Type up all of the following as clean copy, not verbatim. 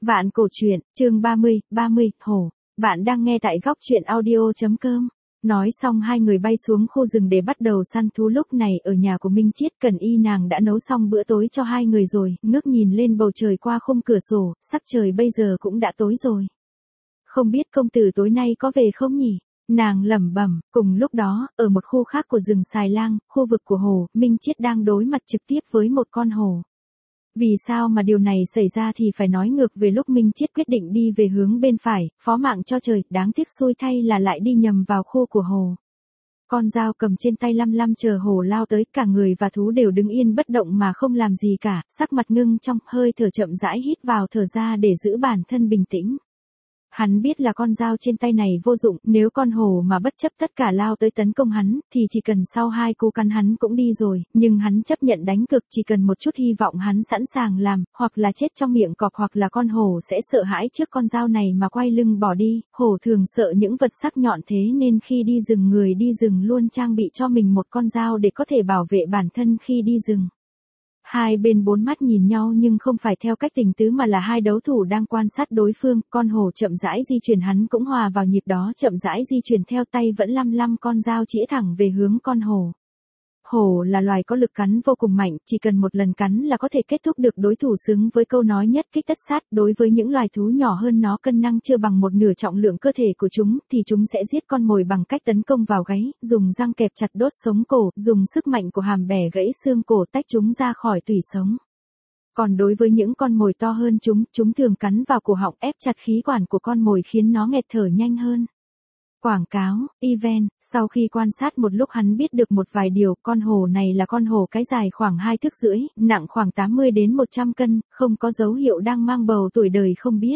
Vạn cổ truyện, chương 30, hổ. Bạn đang nghe tại góc truyện audio.com. Nói xong hai người bay xuống khu rừng để bắt đầu săn thú. Lúc này ở nhà của Minh Chiết, Cần Y nàng đã nấu xong bữa tối cho hai người rồi, ngước nhìn lên bầu trời qua khung cửa sổ, sắc trời bây giờ cũng đã tối rồi. Không biết công tử tối nay có về không nhỉ? Nàng lẩm bẩm. Cùng lúc đó, ở một khu khác của rừng Xài Lang, khu vực của hồ, Minh Chiết đang đối mặt trực tiếp với một con hổ. Vì sao mà điều này xảy ra thì phải nói ngược về lúc Minh Chiết quyết định đi về hướng bên phải, phó mạng cho trời, đáng tiếc xui thay là lại đi nhầm vào khu của hồ. Con dao cầm trên tay lăm lăm chờ hổ lao tới, cả người và thú đều đứng yên bất động mà không làm gì cả, sắc mặt ngưng trong, hơi thở chậm rãi hít vào thở ra để giữ bản thân bình tĩnh. Hắn biết là con dao trên tay này vô dụng, nếu con hổ mà bất chấp tất cả lao tới tấn công hắn, thì chỉ cần sau hai cú cắn hắn cũng đi rồi, nhưng hắn chấp nhận đánh cược, chỉ cần một chút hy vọng hắn sẵn sàng làm, hoặc là chết trong miệng cọp hoặc là con hổ sẽ sợ hãi trước con dao này mà quay lưng bỏ đi. Hổ thường sợ những vật sắc nhọn, thế nên khi đi rừng, người đi rừng luôn trang bị cho mình một con dao để có thể bảo vệ bản thân khi đi rừng. Hai bên bốn mắt nhìn nhau nhưng không phải theo cách tình tứ mà là hai đấu thủ đang quan sát đối phương. Con hổ chậm rãi di chuyển, hắn cũng hòa vào nhịp đó, chậm rãi di chuyển theo tay vẫn lăm lăm con dao chĩa thẳng về hướng con hổ. Hổ là loài có lực cắn vô cùng mạnh, chỉ cần một lần cắn là có thể kết thúc được đối thủ, xứng với câu nói nhất kích tất sát. Đối với những loài thú nhỏ hơn nó, cân năng chưa bằng một nửa trọng lượng cơ thể của chúng, thì chúng sẽ giết con mồi bằng cách tấn công vào gáy, dùng răng kẹp chặt đốt sống cổ, dùng sức mạnh của hàm bẻ gãy xương cổ tách chúng ra khỏi tủy sống. Còn đối với những con mồi to hơn chúng thường cắn vào cổ họng, ép chặt khí quản của con mồi khiến nó nghẹt thở nhanh hơn. Quảng cáo, event, sau khi quan sát một lúc hắn biết được một vài điều. Con hổ này là con hổ cái dài khoảng 2 thước rưỡi, nặng khoảng 80 đến 100 cân, không có dấu hiệu đang mang bầu, tuổi đời không biết.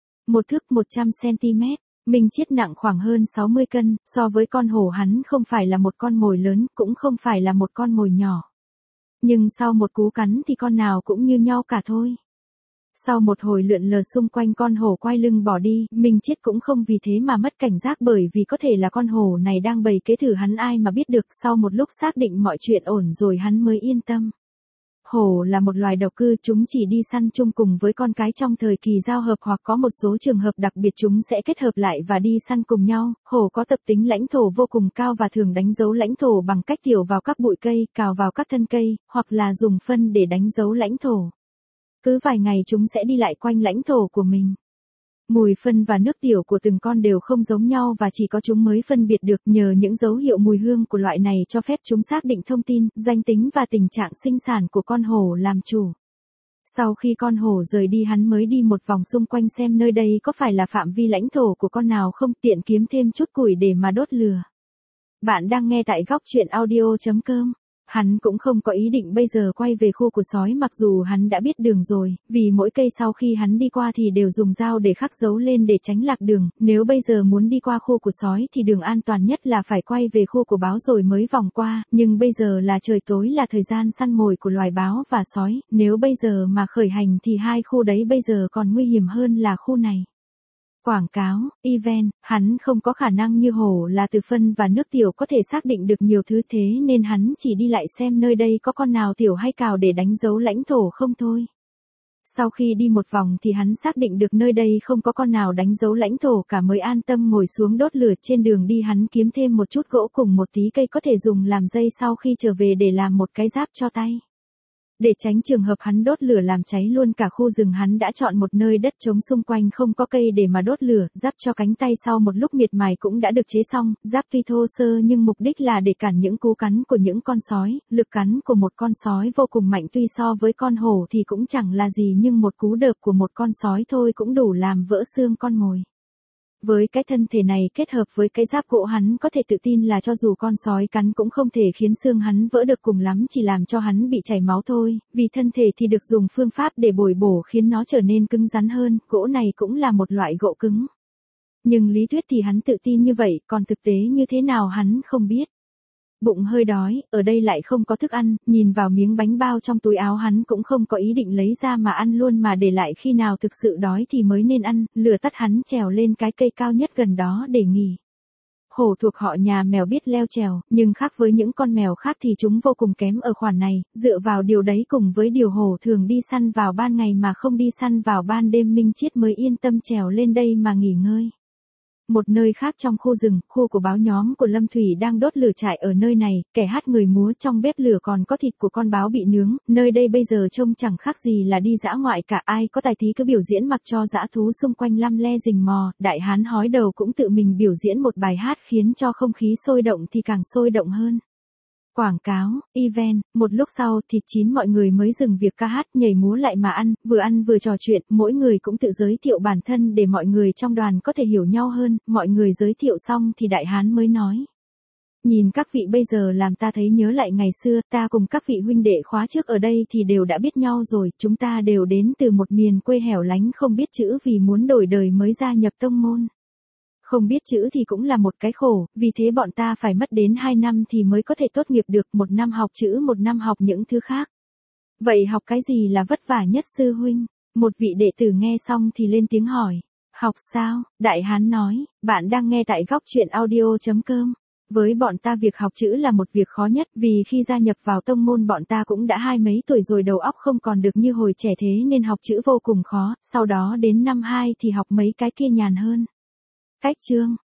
1 thước 100 cm, Minh Chiết nặng khoảng hơn 60 cân, so với con hổ hắn không phải là một con mồi lớn, cũng không phải là một con mồi nhỏ. Nhưng sau một cú cắn thì con nào cũng như nhau cả thôi. Sau một hồi lượn lờ xung quanh con hổ quay lưng bỏ đi, Minh Chiết cũng không vì thế mà mất cảnh giác, bởi vì có thể là con hổ này đang bày kế thử hắn, ai mà biết được. Sau một lúc xác định mọi chuyện ổn rồi hắn mới yên tâm. Hổ là một loài độc cư, chúng chỉ đi săn chung cùng với con cái trong thời kỳ giao hợp, hoặc có một số trường hợp đặc biệt chúng sẽ kết hợp lại và đi săn cùng nhau. Hổ có tập tính lãnh thổ vô cùng cao và thường đánh dấu lãnh thổ bằng cách tiểu vào các bụi cây, cào vào các thân cây, hoặc là dùng phân để đánh dấu lãnh thổ. Cứ vài ngày chúng sẽ đi lại quanh lãnh thổ của mình. Mùi phân và nước tiểu của từng con đều không giống nhau và chỉ có chúng mới phân biệt được. Nhờ những dấu hiệu mùi hương của loại này cho phép chúng xác định thông tin, danh tính và tình trạng sinh sản của con hổ làm chủ. Sau khi con hổ rời đi, hắn mới đi một vòng xung quanh xem nơi đây có phải là phạm vi lãnh thổ của con nào không, tiện kiếm thêm chút củi để mà đốt lửa. Bạn đang nghe tại góc truyện audio.com. Hắn cũng không có ý định bây giờ quay về khu của sói, mặc dù hắn đã biết đường rồi, vì mỗi cây sau khi hắn đi qua thì đều dùng dao để khắc dấu lên để tránh lạc đường. Nếu bây giờ muốn đi qua khu của sói thì đường an toàn nhất là phải quay về khu của báo rồi mới vòng qua, nhưng bây giờ là trời tối, là thời gian săn mồi của loài báo và sói, nếu bây giờ mà khởi hành thì hai khu đấy bây giờ còn nguy hiểm hơn là khu này. Quảng cáo, event, hắn không có khả năng như hổ là từ phân và nước tiểu có thể xác định được nhiều thứ, thế nên hắn chỉ đi lại xem nơi đây có con nào tiểu hay cào để đánh dấu lãnh thổ không thôi. Sau khi đi một vòng thì hắn xác định được nơi đây không có con nào đánh dấu lãnh thổ cả, mới an tâm ngồi xuống đốt lửa. Trên đường đi hắn kiếm thêm một chút gỗ cùng một tí cây có thể dùng làm dây sau khi trở về để làm một cái giáp cho tay. Để tránh trường hợp hắn đốt lửa làm cháy luôn cả khu rừng, hắn đã chọn một nơi đất trống xung quanh không có cây để mà đốt lửa. Giáp cho cánh tay sau một lúc miệt mài cũng đã được chế xong. Giáp tuy thô sơ nhưng mục đích là để cản những cú cắn của những con sói. Lực cắn của một con sói vô cùng mạnh, tuy so với con hổ thì cũng chẳng là gì, nhưng một cú đợp của một con sói thôi cũng đủ làm vỡ xương con mồi. Với cái thân thể này kết hợp với cái giáp gỗ, hắn có thể tự tin là cho dù con sói cắn cũng không thể khiến xương hắn vỡ được, cùng lắm chỉ làm cho hắn bị chảy máu thôi, vì thân thể thì được dùng phương pháp để bồi bổ khiến nó trở nên cứng rắn hơn. Gỗ này cũng là một loại gỗ cứng. Nhưng lý thuyết thì hắn tự tin như vậy, còn thực tế như thế nào hắn không biết. Bụng hơi đói, ở đây lại không có thức ăn, nhìn vào miếng bánh bao trong túi áo hắn cũng không có ý định lấy ra mà ăn luôn, mà để lại khi nào thực sự đói thì mới nên ăn. Lửa tắt, hắn trèo lên cái cây cao nhất gần đó để nghỉ. Hổ thuộc họ nhà mèo biết leo trèo, nhưng khác với những con mèo khác thì chúng vô cùng kém ở khoản này, dựa vào điều đấy cùng với điều hổ thường đi săn vào ban ngày mà không đi săn vào ban đêm, Minh Chiết mới yên tâm trèo lên đây mà nghỉ ngơi. Một nơi khác trong khu rừng, khu của báo nhóm của Lâm Thủy đang đốt lửa trại ở nơi này, kẻ hát người múa trong bếp lửa còn có thịt của con báo bị nướng, nơi đây bây giờ trông chẳng khác gì là đi dã ngoại cả, ai có tài tí cứ biểu diễn mặc cho dã thú xung quanh lăm le rình mò, đại hán hói đầu cũng tự mình biểu diễn một bài hát khiến cho không khí sôi động thì càng sôi động hơn. Quảng cáo, event, một lúc sau thịt chín mọi người mới dừng việc ca hát nhảy múa lại mà ăn vừa trò chuyện, mỗi người cũng tự giới thiệu bản thân để mọi người trong đoàn có thể hiểu nhau hơn, mọi người giới thiệu xong thì đại hán mới nói. Nhìn các vị bây giờ làm ta thấy nhớ lại ngày xưa, ta cùng các vị huynh đệ khóa trước ở đây thì đều đã biết nhau rồi, chúng ta đều đến từ một miền quê hẻo lánh không biết chữ vì muốn đổi đời mới gia nhập tông môn. Không biết chữ thì cũng là một cái khổ, vì thế bọn ta phải mất đến 2 năm thì mới có thể tốt nghiệp được, 1 năm học chữ 1 năm học những thứ khác. Vậy học cái gì là vất vả nhất sư huynh? Một vị đệ tử nghe xong thì lên tiếng hỏi. Học sao? Đại hán nói, bạn đang nghe tại góc truyện audio.com. Với bọn ta việc học chữ là một việc khó nhất vì khi gia nhập vào tông môn bọn ta cũng đã 20 mấy tuổi rồi đầu óc không còn được như hồi trẻ thế nên học chữ vô cùng khó, sau đó đến năm 2 thì học mấy cái kia nhàn hơn. Cách chương